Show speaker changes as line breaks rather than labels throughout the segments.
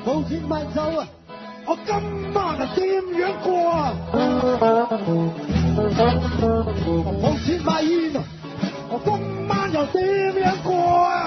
冇錢買酒啊！我今晚啊點樣過啊？冇錢買煙啊！我今晚又點樣過啊？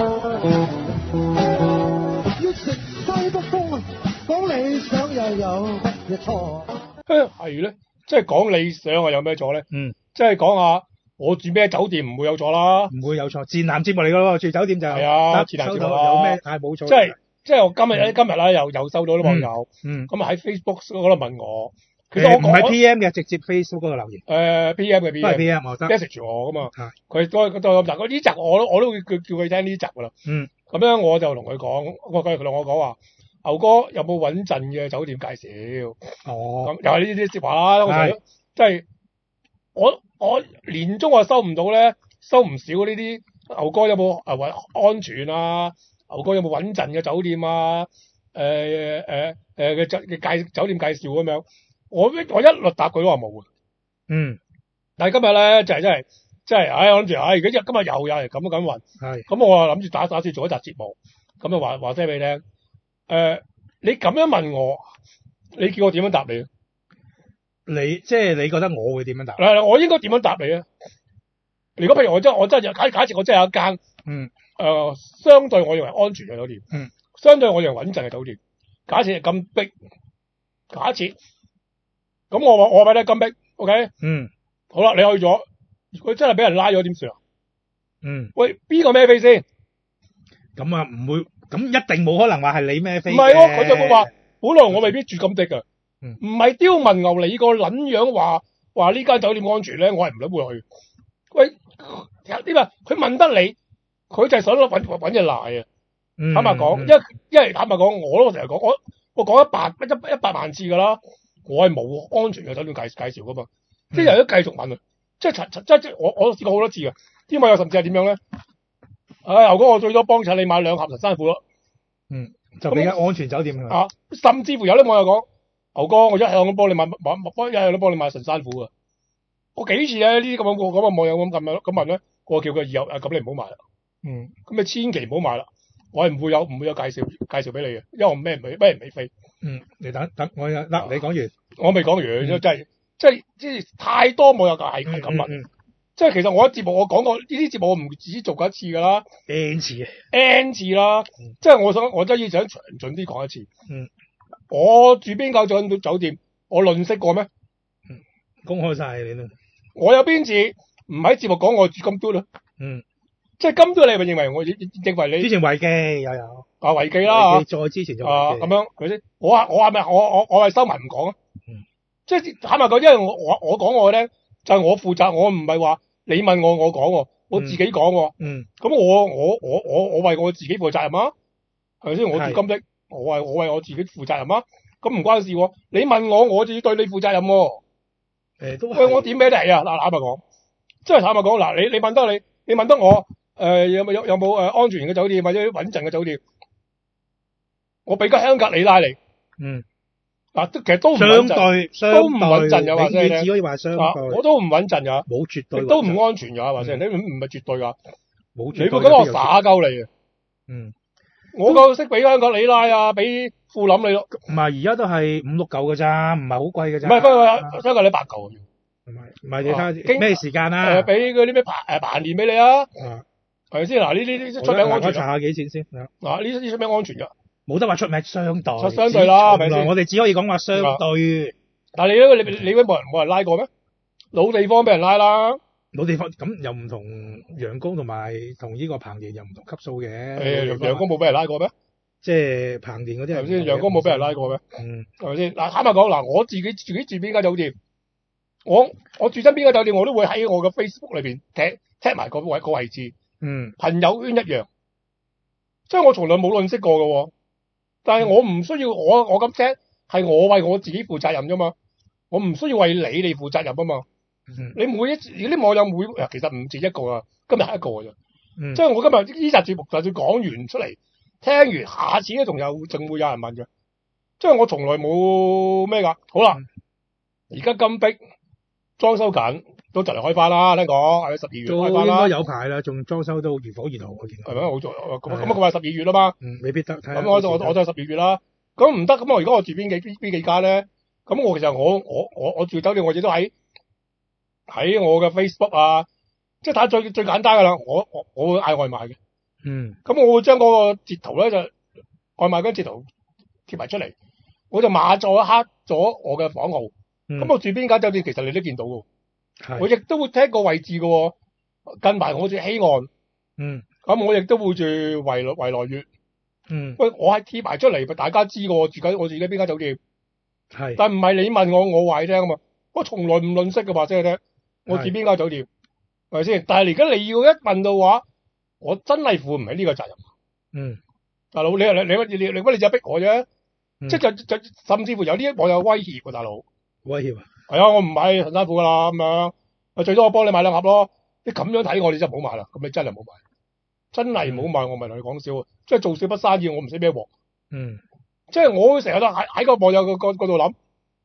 要食西北風啊！講理想又有乜嘢錯？
係咧，即係講理想啊，有咩錯咧？即係講下我住咩酒店唔會有錯啦。
唔會有錯，戰艦節目嚟噶咯，住酒店就
係啊，
得
戰艦節目
收到有咩係冇錯。
即係我今日啦，又收到啲網友，咁喺 Facebook 嗰度問我，其實我
唔係 PM 嘅，直接 Facebook 嗰個留言。
PM 嘅 PM，
都係 PM 我得
message 我噶嘛。佢都嗱，呢集我都會叫佢聽呢集噶啦。咁樣我就同佢講，佢同我講話，牛哥有冇穩陣嘅酒店介紹？咁又係呢啲説話啦。我即係我年中我收唔到咧，收唔少呢啲。牛哥有冇安全啊？牛哥有冇穩陣嘅酒店啊？嘅酒店介紹咁樣，我一律答佢都話冇嘅。但係今日咧就係真係，我諗住，如果今日又有人咁運，咁我啊諗住打算做一集節目，咁就話聲俾你聽。你咁樣問我，你叫我點樣答你？
即係你覺得我會點樣答？
嗱，我應該點樣答你啊？如果譬如我真係假設我真係有一間相對我認為安全嘅酒店，相對我認為穩陣嘅酒店，假設係咁逼，假設咁我話俾你咁逼 ，OK？好啦，你去咗，佢真係俾人拉咗點算啊？喂，邊個孭飛先？
咁啊唔會，咁一定冇可能話係你孭飛嘅。
唔係喎，佢就會話，本來我未必住咁逼㗎，唔係刁民牛你個撚樣話呢間酒店安全咧，我係唔諗會去。喂，點啊？佢問得你，佢就係想揾嘢賴啊！坦白講，因為坦白講，我都成日講，我講一百萬次㗎啦，我係冇安全嘅酒店介紹㗎嘛。啲人都繼續問啊，即係我試過好多次㗎。啲網友甚至係點樣咧？牛哥，我最多幫襯你買2盒神山虎咯。
就俾間安全酒店
啊，甚至乎有啲網友講，牛哥，我一向都幫你買神山虎㗎。我幾次咧呢啲咁嘅網友咁問咧，我叫佢以後咁你唔好買啦。咁你千祈唔好買啦，我係唔會有介紹俾你嘅，因為我咩唔俾飛。
你等我你講完，
我未講完，即係太多網友係咁問。即係其實我喺節目我講過呢啲節目我唔止做過一次㗎啦
，N 次
啦。即係我真係想詳盡啲講一次。我住邊間酒店，我論識過咩？
公開晒你都。
我有邊次唔喺節目講我住金都咧？即係金都，你咪認為你
之前維基又有
維基啦，
再之前就咁
樣係咪先？我係咪我係收埋唔講啊？即係坦白講，因為我講我咧就係我負責，我唔係話你問我講，我自己講。咁我為我自己負責任啊，係咪先？我住金的，我為我自己負責任啊。咁唔關事喎，你問我自己對你負責任喎。喂，我點俾你啊？嗱，坦白講，即係坦白講，嗱，你問得我，有冇安全嘅酒店或者穩陣嘅酒店？我俾個香格里拉你。嗱，其實都唔穩陣，都唔穩陣嘅話聲咧。
只可以話相對，
我都唔穩陣㗎，
冇絕對，
都唔安全㗎話聲，你唔係絕對㗎，
冇絕對。
你會覺得我耍鳩你嘅。我夠識俾香格里拉啊，俾富林你咯。
唔係，而家都係5、6嚿㗎咋，唔係好貴㗎咋。
唔係，香格里8嚿。
唔係你睇咩時間啊？
俾嗰啲咩排年俾你啊？係咪先？嗱，呢出名安全。
我查下幾錢先。
嗱，呢出名安全㗎。
冇得話出名相對。
相對啦，係咪先？
我哋只可以講話相對。
但係你冇人拉過咩？老地方俾人拉啦。
老地方咁又唔同陽光同埋同呢個彭田又唔同級數嘅。
陽光冇俾人拉過咩？
即係彭田嗰啲係咪先？
陽光冇俾人拉過咩？係咪先？嗱，坦白講，嗱，我自己住邊間酒店，我住親邊間酒店，我都會喺我嘅 Facebook 裏邊踢埋個位置。朋友圈一樣，即係我從來冇論識過嘅。但係我唔需要我咁 set，係我為我自己負責任啫嘛。我唔需要為你哋負責任啊嘛。你每一次啲網友其實唔止一個啊，今日係一個㗎啫。即係我今日呢集節目就算講完出嚟，聽完下次咧仲會有人問嘅。即係我從來冇咩㗎。好啦，而家金碧裝修緊， 都就嚟開翻啦，聽講係12月開翻啦。
都應該有排啦，仲裝修到如火如荼，我見到。
係咪好做？咁佢話12月啦嘛。
未必得。
咁我就12月啦。咁唔得，咁我如果我住邊幾間咧？咁我其實我住酒店，我亦都喺我嘅 Facebook 啊，即係睇最簡單噶啦，我會嗌外賣嘅。咁我會將嗰個截圖咧就外賣嗰截圖貼埋出嚟，我就馬咗黑咗我嘅房號。咁我住邊間酒店，其實你都見到嘅。我亦都會聽個位置嘅，近埋我住希岸。咁我亦都會住維來悅。喂，我係貼埋出嚟，大家知我住緊邊間酒店。係，但唔係你問我話你聽啊嘛。我從來唔吝嗇嘅話，即係聽我住邊間酒店，係咪先？但係而家你要一問到話，我真係負唔起呢個責任。大佬，你乜就逼我啫？即係就甚至乎有啲網友威脅喎，大佬。
威脅啊？
係啊，我唔買陳山褲噶啦，咁樣，最多我幫你買2盒咯。你咁樣睇我，你真係唔好買啦。咁你真係唔好買，真係唔好買。我唔係同你講笑，即係做少不生意，我唔識咩鑊。即係我成日都喺個網友嗰度諗，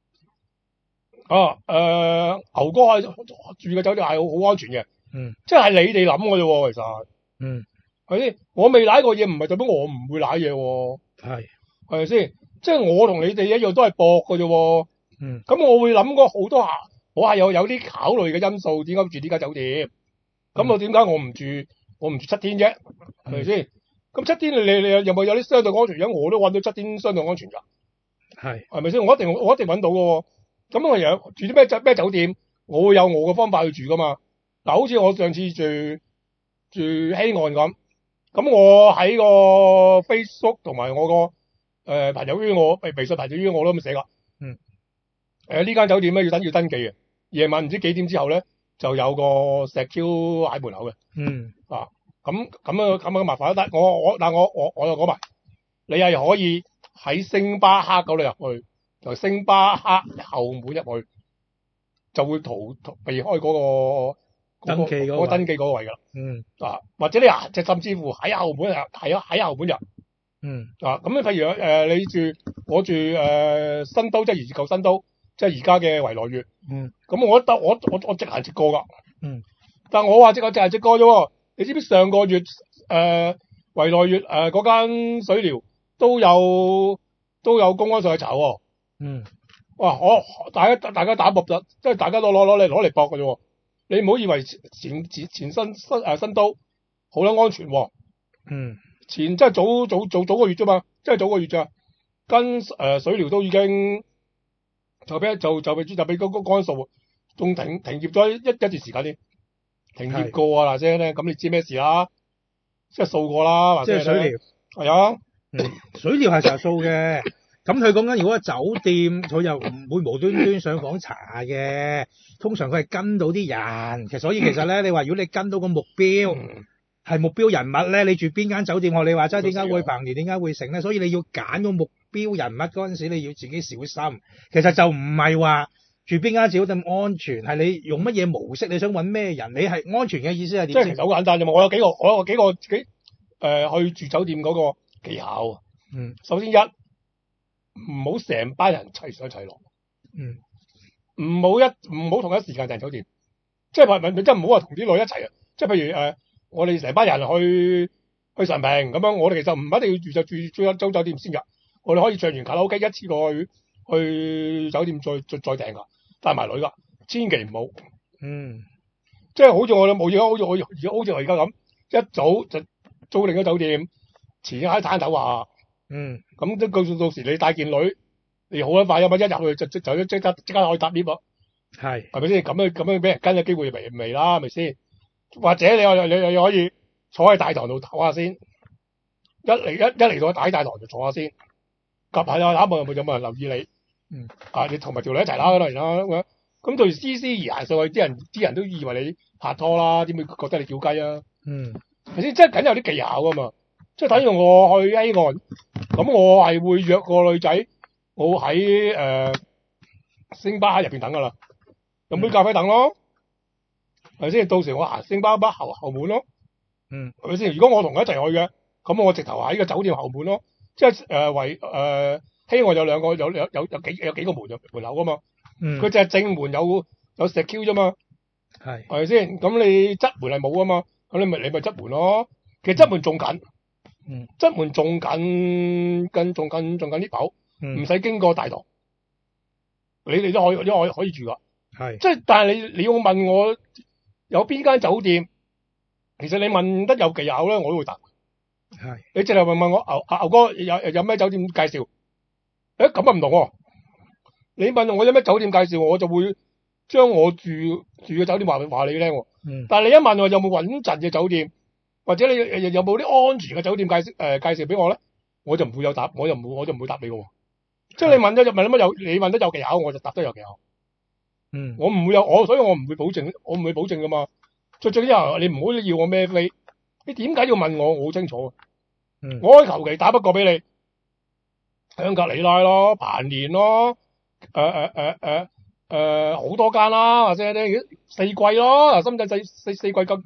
牛哥住嘅酒店係好安全嘅。即係你哋諗嘅啫喎，其實。係咪先？我未舐過嘢，唔係代表我唔會舐嘢喎。係咪先？即係我同你哋一樣都係搏嘅啫喎。咁我會諗過好多下，我係有啲考慮嘅因素，點解住呢間酒店？咁我點解我唔住7天啫？係咪先？咁7天你有冇有啲相對安全？因為我都揾到7天相對安全㗎。係咪先？我一定揾到嘅喎。咁我又住啲咩酒店？我會有我嘅方法去住㗎嘛。嗱，好似我上次住希岸咁，咁我喺個 Facebook 同埋我個朋友圈，我微信朋友圈我都咁寫㗎。呢間酒店咧要登記嘅，夜晚唔知幾點之後咧就有個石 Q 喺門口嘅。咁嘅麻煩，但我又講埋，你係可以喺星巴克嗰度入去，就星巴克後門入去，就會避開嗰個登記嗰個位㗎啦。或者你就甚至乎喺後門入。咁你譬如我住新都，即係舊新都。即係而家嘅維來悅。咁我直行直過㗎。但我話直行直過啫喎。你知唔知上個月維來悅嗰間水療都有公安上去查喎。哇！大家打搏啦，即係大家攞嚟搏㗎啫喎。你唔好以為前新都好撚安全喎。即係早個月啫嘛，即係早個月咋。跟水療都已經。就俾嗰個公安數，仲停業咗一段時間添，停業過啊嗱聲咧，咁你知咩事啦？即係掃過啦，
即係水療
係啊，
水療係成日掃嘅。咁佢講緊如果酒店，佢又唔會無端端上房查嘅，通常佢係跟到啲人。所以其實咧，你話如果你跟到個目標係目標人物咧，你住邊間酒店學你話齋，點解會彭年，點解會成咧？所以你要揀個目標人物嗰陣時，你要自己小心。其實就唔係話住邊間酒店安全，係你用乜嘢模式，你想揾咩人，你係安全嘅意思係點？即係其實好簡單啫嘛。我有幾個去住酒店嗰個技巧。首先唔好成班人齊上齊落。唔好同一時間訂酒店。即係唔好話同啲女一齊啊。即係譬如我哋成班人去神平咁樣，我哋其實唔一定要住酒店先㗎。我哋可以唱完卡拉 OK 一次過去酒店再訂㗎，帶埋女㗎，千祈唔好。即係好似我而家咁，一早就租另一酒店，前喺攤頭話。咁到時你帶件女，你好撚快，一入去就即刻可以搭 lift 咯。係咪先？咁樣俾人跟嘅機會微啦，係咪先？或者你可以坐喺大堂度唞下先，一嚟到喺大堂就坐下先，夾下有冇人留意你？你同埋條女一齊啦，當然啦。咁到時斯斯而行上去，啲人都以為你拍拖啦，點會覺得你叫雞啊？係咪先？即係梗有啲技巧噶嘛。即係等於我去 A 岸，咁我係會約個女仔，我喺星巴克入邊等噶啦，飲杯咖啡等咯。係咪先？到時我行星巴克後門咯。係咪先？如果我同佢一齊去嘅，咁我直頭喺個酒店後門咯。即係希望有幾個門口噶嘛。佢就係正門有石 Q 啫嘛。 係
咪先？咁你側門係冇啊嘛，咁你咪側門咯。其實側門仲緊，側門仲緊啲樓，唔使經過大堂，你都可以住噶。
係，
即係但係你要問我有邊間酒店，其實你問得有技巧咧，我都會答。
係，
你淨係問我牛哥有咩酒店介紹？咁啊唔同喎。你問我有咩酒店介紹，我就會將我住嘅酒店話你聽。但係你一問我有冇穩陣嘅酒店，或者你有冇啲安全嘅酒店介紹俾我咧，我就唔會有答，我就唔會答你嘅。即係你問得有技巧，我就答得有技巧。我唔會所以我唔會保證噶嘛。最之後你唔好要我孭飛，你點解要問我？我好清楚。我可以求其打不過俾你，香格里拉咯，彭年咯，好多間啦，或者啲四季咯，深圳四季夠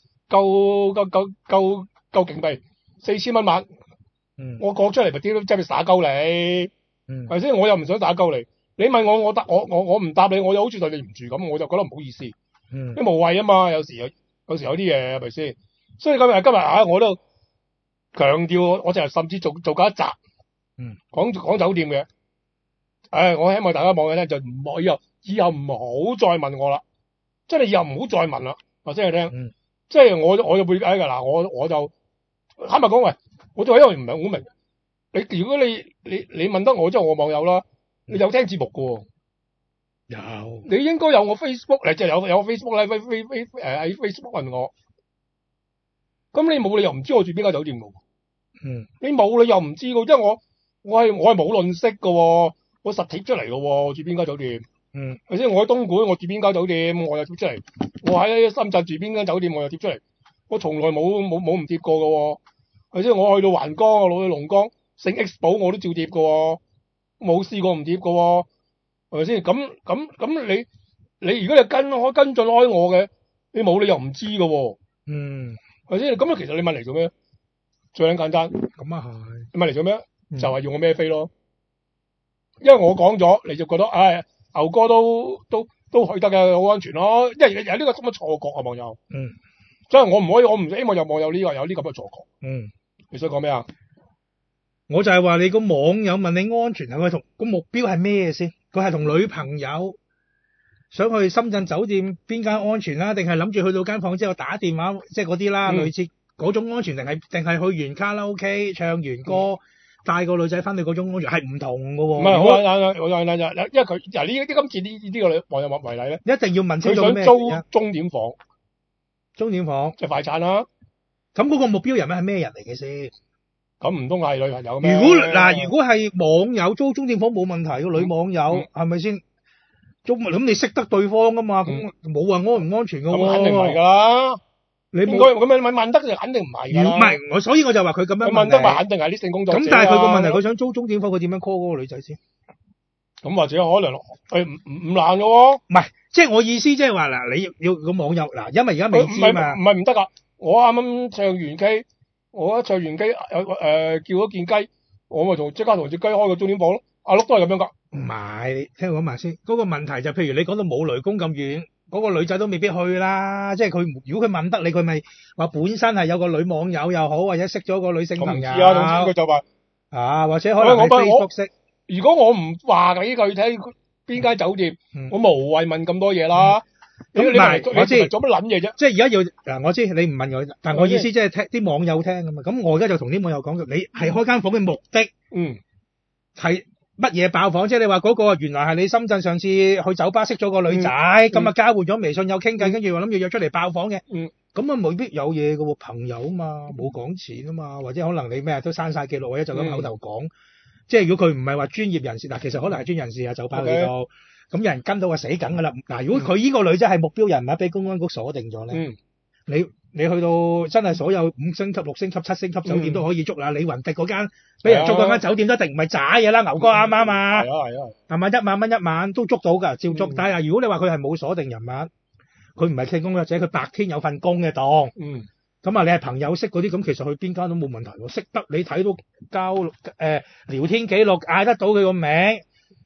勁幣，4000蚊晚。我講出嚟咪啲都真係耍鳩你，係咪先？我又唔想打鳩你。你問我我唔答你，我又好似對你唔住咁，我就覺得唔好意思。你無謂啊嘛，有時有啲嘢係咪先？所以今日我都強調，我就甚至做過一集，講酒店嘅。我希望大家網友咧就唔好以後唔好再問我啦，即係你以後唔好再問啦，或者係聽，即係我就會解㗎嗱，我就坦白講，喂，我做因為唔係好明。如果你問得我即係我網友啦，你有聽節目㗎喎。有，你應該有我 Facebook 嚟，即係有 Facebook 咧，喺 Facebook 問我。咁你冇理由唔知我住邊間酒店㗎。你冇理由唔知㗎，因為我係冇論識㗎喎，我實貼出嚟㗎喎，住邊間酒店。係先？我喺東莞，我住邊間酒店，我又貼出嚟。我喺深圳住邊間酒店，我又貼出嚟。我從來冇唔貼過㗎喎。係先？我去到橫江，我去龍崗，聖 X 寶我都照貼㗎喎，冇試過唔貼㗎喎。係咪先？咁你如果你跟進開我嘅，你冇理由唔知㗎喎。係咪先？咁其實你問嚟做咩？最簡單。咁啊係。你問嚟做咩？就係要我孭飛咯。因為我講咗，你就覺得牛哥都去得嘅，好安全咯。因為有呢個咁嘅錯覺啊，網友。所以我唔希望有網友有呢咁嘅錯覺。你想講咩啊？
我就係話你個網友問你安全係咪同個目標係咩先？佢係同女朋友想去深圳酒店邊間安全啦，定係諗住去到間房之後打電話，即係嗰啲啦，類似嗰種安全，定係去完卡拉 OK 唱完歌帶個女仔翻去嗰種安全係唔同㗎喎。唔係，
我因為佢今次呢個網友為例咧，
一定要問清楚咩？
佢想租鐘點房，即係快餐啦。
咁嗰個目標人係咩人嚟嘅先？
咁唔通係女朋友咩？
如果係網友租鐘點房冇問題，個女網友係咪先？咁你識得對方㗎嘛？咁冇話安唔安全㗎喎？
咁肯定唔係㗎啦。你問得就肯定唔係㗎啦。唔
係，所以我就話佢咁樣
問得咪肯定係啲性工作者。
咁但係佢個問題，佢想租鐘點房，佢點樣 call 嗰個女仔先？
咁或者可能唔難㗎喎。
唔係，即係我意思，即係話嗱，你要個網友嗱，因為而家未知嘛。
唔係唔得㗎。我啱啱唱完 K。我一唱完雞，叫咗件雞，我咪即刻同隻雞開個鐘點房咯。阿碌都係咁樣噶。唔係，你聽我講埋先。嗰個問題就譬如你講到冇雷公咁遠，嗰個女仔都未必去啦。即係佢如果佢問得你，佢咪話本身係有個女網友又好，或者識咗個女性朋友。我唔知啊，總之佢就話或者可能係 Facebook 識。如果我唔話俾佢聽邊間酒店，我無謂問咁多嘢啦。咁唔係，我知做乜撚嘢啫？即係而家要嗱，我知你唔問我，但係我意思即係聽啲網友聽㗎嘛。咁我而家就同啲網友講嘅，你係開間房嘅目的，係乜嘢爆房？即係你話嗰個原來係你深圳上次去酒吧識咗個女仔，咁啊交換咗微信有傾偈，跟住話諗住約出嚟爆房嘅，咁啊未必有嘢㗎喎，朋友啊嘛，冇講錢啊嘛，或者可能你咩都刪晒記錄，或者就咁口頭講。即係如果佢唔係話專業人士，嗱其實可能係專業人士啊，酒吧嗰度。咁有人跟到啊死梗㗎啦！嗱，如果佢呢個女仔係目標人物，俾公安局鎖定咗咧，你去到真係所有5星級、6星級、7星級酒店都可以捉啦。李雲迪嗰間俾人捉嗰間酒店都一定唔係渣嘢啦，牛哥啱唔啱啊？係咪1萬蚊一晚都捉到㗎？照捉。但係如果你話佢係冇鎖定人物，佢唔係性工作者，佢白天有份工嘅當，咁啊你係朋友識嗰啲，咁其實去邊間都冇問題喎。識得你睇到交聊天記錄，嗌得到佢個名。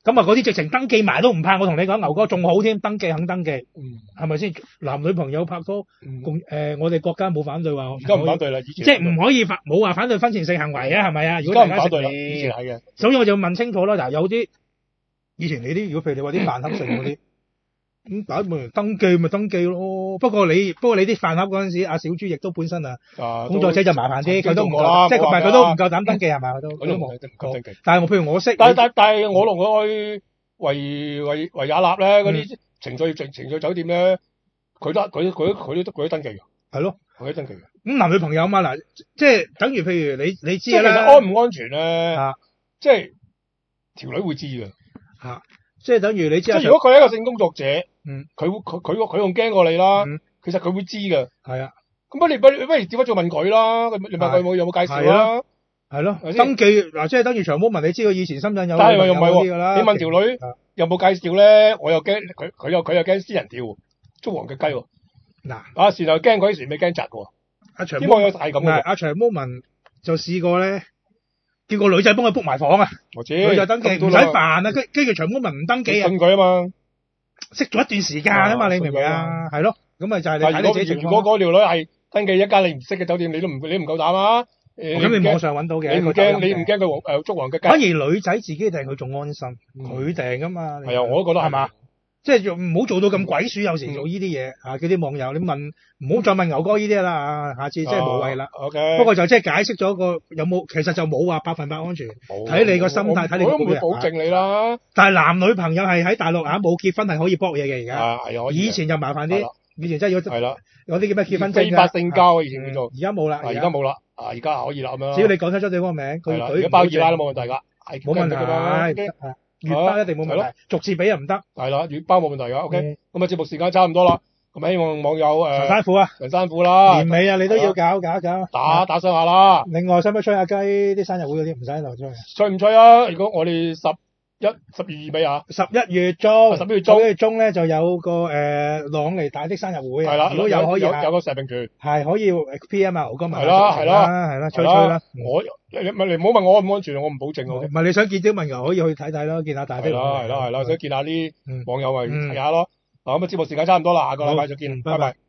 咁啊嗰啲直情登記埋都唔怕，我同你講牛哥仲好添，登記肯登記，係咪先？男女朋友拍拖，我哋國家冇反對話，
而家唔反對啦，以前
即係唔可以冇話反對婚前性行為啊，係咪啊？如果大家
反對啦，以前係嘅。
所以我就問清楚啦，嗱有啲以前你啲，如果譬如你話啲飯盒性嗰啲。咁打咪登記咪登記咯，不過你啲飯盒嗰陣時，阿小豬亦都本身工作車就麻煩啲，佢都唔夠，即係佢都唔夠膽登記係咪？佢都冇登記。但係我譬如我識，
但係我同佢去維也納咧嗰啲情趣酒店咧，佢都登記㗎。
係咯，
佢都登記㗎。
咁男女朋友嘛嗱，即係等於譬如你知啦，
其實安唔安全咧？即係條女會知㗎。
即係等於你知。
即係如果佢係一個性工作者。佢仲驚過你啦，其實佢會知㗎。係啊，咁不如調翻做問佢啦，你問佢有冇介紹啦？係咯，
登記嗱，即係等於長毛文，你知道以前深圳有，
但係又唔係喎，你問條女有冇介紹咧，我又驚佢又驚私人釣捉黃腳雞喎。嗱，阿時就驚佢，時未驚窒喎。阿長毛有係咁嘅。阿
長毛文就試過咧，叫個女仔幫佢 book 埋房啊，
我知，
佢就登記唔使煩啊，跟住長毛文唔登記啊，
信佢啊嘛。
識咗一段時間啊嘛，你明唔明啊？係咯，咁咪就係你睇你自己情況。
如果嗰條女係登記一間你唔識嘅酒店，你唔夠膽啊？
咁你網上揾到嘅，
你唔驚佢捉黃腳雞？
反而女仔自己訂佢仲安心，佢訂噶嘛。
係啊，我都覺得係嘛。
即係唔好做到咁鬼鼠，有時做呢啲嘢啊！叫啲網友你問，唔好再問牛哥呢啲啦，下次即係無謂啦。
OK。
不過就即係解釋咗個有冇，其實就冇話100%安全，睇你個心態，睇你個人。
我都唔會保證你啦。
但係男女朋友係喺大陸冇結婚係可以搏嘢嘅而家。
係可以。
以前就麻煩啲，以前真係要
係啦，
有啲叫咩結婚證
非法性交以前叫做。
而家冇啦。
而家冇啦，而家可以啦咁樣。
只要你講得出對方名，佢
而家包二奶都冇問題㗎，
冇問題。月包一定冇問題，逐次俾又唔得。
係啦，月包冇問題㗎。OK，咁啊節目時間差唔多啦，咁希望網友
長山虎啦，年尾啊你都要搞，打
賞下啦。
另外，使唔使吹下雞啲生日會嗰啲？唔使喺度吹。
吹唔吹啊？如果我哋11月尾啊
，11月中咧就有個朗尼大的生日會。係啦，如果有可以
有個射評團。
係可以 PM 啊，牛哥
係啦，
吹啦。
你唔好問我安唔安全，我唔保證喎。
唔係你想見啲文牛可以去睇睇咯，見下大的。
係啦，想見下啲網友咪睇下咯。嗱咁啊節目時間差唔多啦，下個禮拜再見，拜拜。